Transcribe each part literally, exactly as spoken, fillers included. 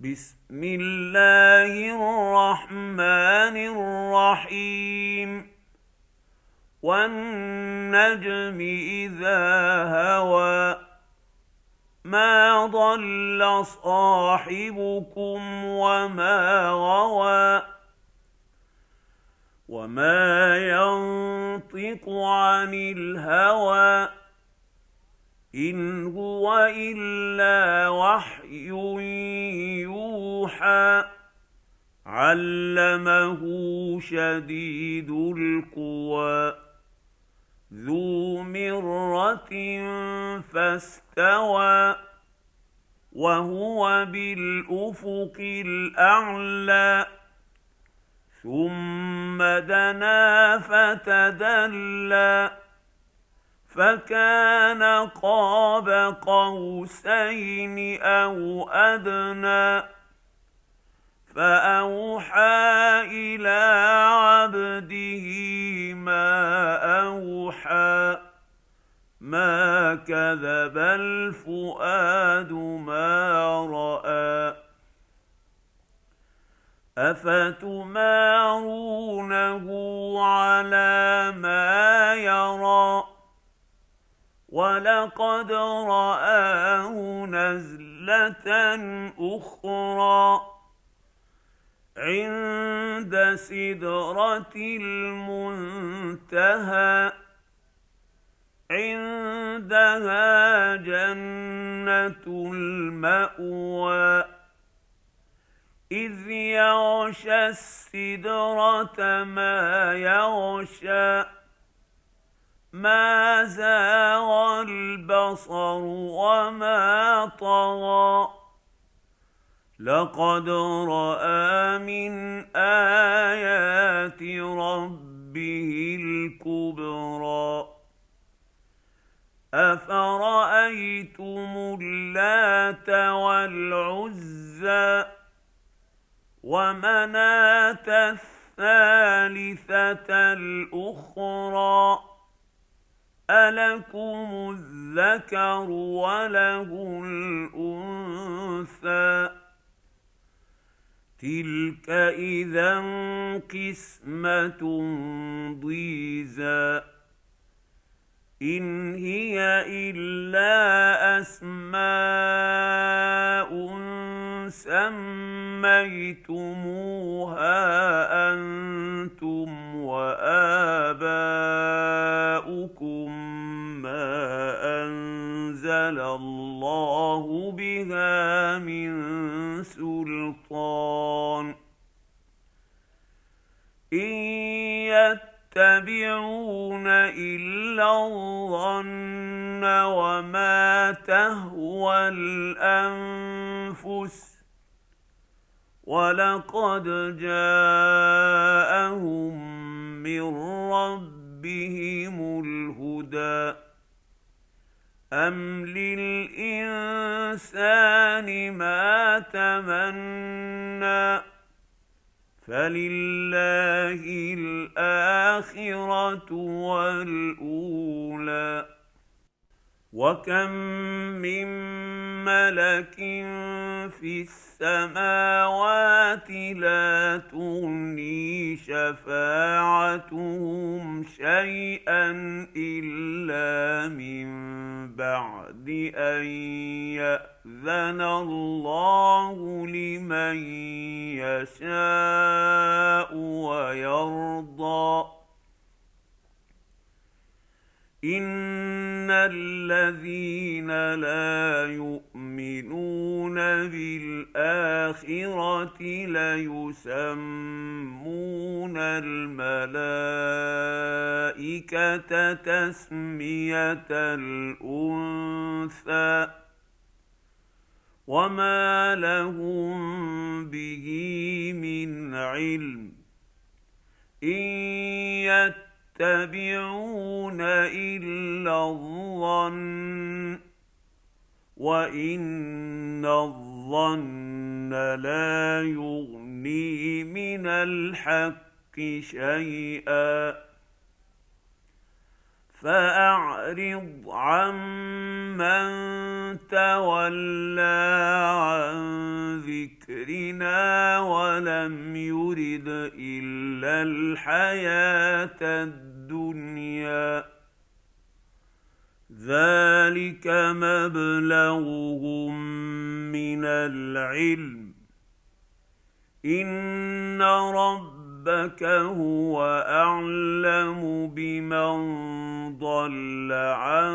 بسم الله الرحمن الرحيم والنجم إذا هوى ما ضل صاحبكم وما غوى وما ينطق عن الهوى إن هو إلا وحي يوحى علمه شديد القوى ذو مرة فاستوى وهو بالأفق الأعلى ثم دنا فتدلى فكان قاب قوسين أو أدنى فأوحى إلى عبده ما أوحى ما كذب الفؤاد ما رأى أفتمارونه على ما يرى ولقد رآه نزلة أخرى عند سدرة المنتهى عندها جنة المأوى إذ يغشى السدرة ما يغشى ما زاغ البصر وما طغى لقد رأى من آيات ربه الكبرى أفرأيتم اللات والعزى ومناة الثالثة الأخرى ألكم الذكر وله الأنثى تلك إذا قسمة ضيزى إن هي إلا أسماء سميتموها أنتم وآباؤكم ما أنزل الله بها من سلطان إن يتبعون إلا الظن وما تهوى الأنفس ولقد جاءهم من ربهم الهدى أم للإنسان ما تمنى فلله الآخرة والأولى وكم من ملك في السماوات لا تغني شفاعتهم شيئا إلا من بعد أن يأذن الله لمن يشاء ويرضى إن الذين لا يؤمنون بالآخرة ليسمون الملائكة تسمية الأنثى وما لهم به من علم إن يتبعون إلا الظن وإن الظن لا يغني من الحق شيئا فأعرض عمن تولى عن ذكري ذكرنا ولم يرد إلا الحياة الدنيا ذلك مبلغهم من العلم إن ربك هو أعلم بمن ضل عن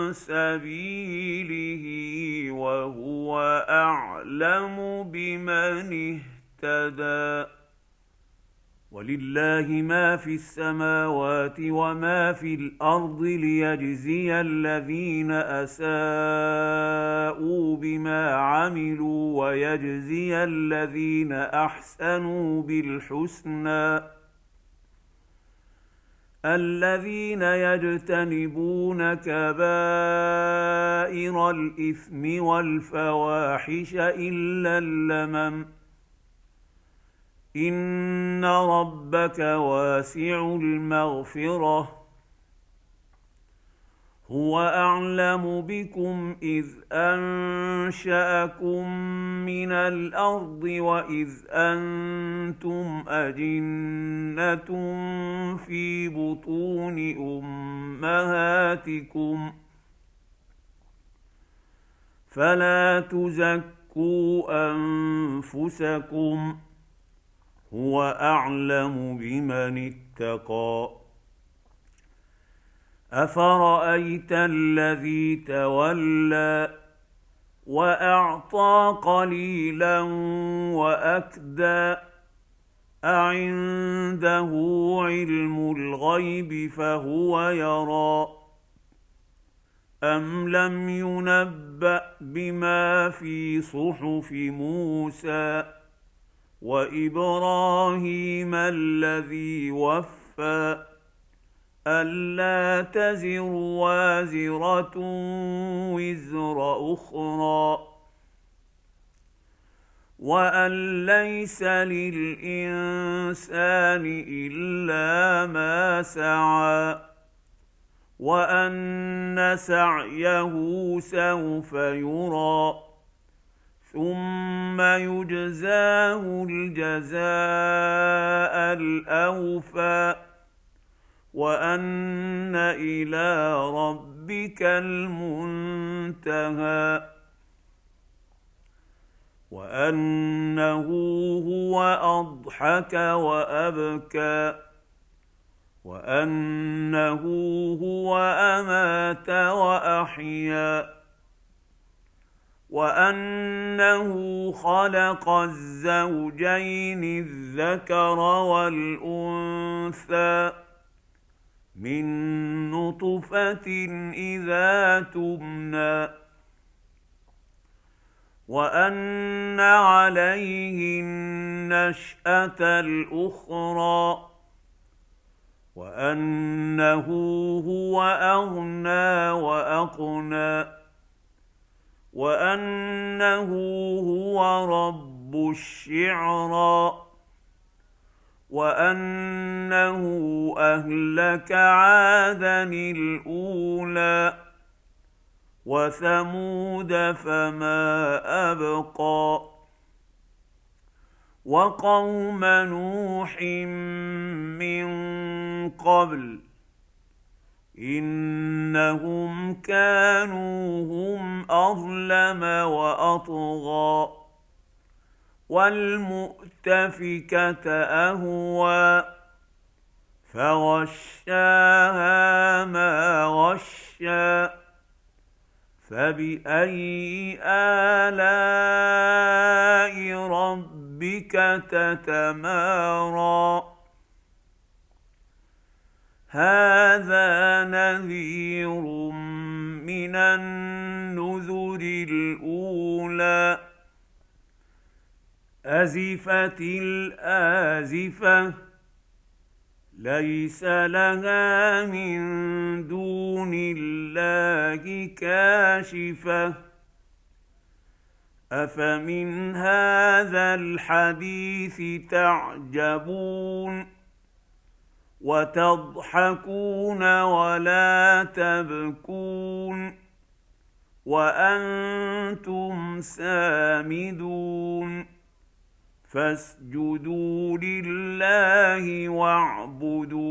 سبيله وهو أعلم بمن اهتدى ولله ما في السماوات وما في الأرض ليجزي الذين أساءوا بما عملوا ويجزي الذين أحسنوا بالحسنى الذين يجتنبون كبائر الإثم والفواحش إلا اللمم إن ربك واسع المغفرة هو أعلم بكم إذ أنشأكم من الأرض وإذ أنتم أجنة في بطون أمهاتكم فلا تزكوا أنفسكم هو أعلم بمن اتقى أفرأيت الذي تولى وأعطى قليلا وأكدى أعنده علم الغيب فهو يرى أم لم ينبأ بما في صحف موسى وإبراهيم الذي وفى ألا تزر وازرة وزر أخرى وأن ليس للإنسان إلا ما سعى وأن سعيه سوف يرى ثم يجزاه الجزاء الأوفى وأن إلى ربك المنتهى وأنه هو أضحك وأبكى وأنه هو أمات وأحيا وأنه خلق الزوجين الذكر والأنثى من نطفة إذا تمنى وأن عليه النشأة الأخرى وأنه هو أغنى وأقنى وأنه هو رب الشعرى وأنه أهلك عادا الأولى وثمود فما أبقى وقوم نوح من قبل إنهم كانوا هم أظلم وأطغى والمؤتفكة أهوى فغشاها ما غشى فبأي آلاء ربك تتمارى هذا نذير من النذر الأولى أزفت الآزفة ليس لها من دون الله كاشفة أفمن هذا الحديث تعجبون وتضحكون ولا تبكون وانتم سامدون فاسجدوا لله واعبدوا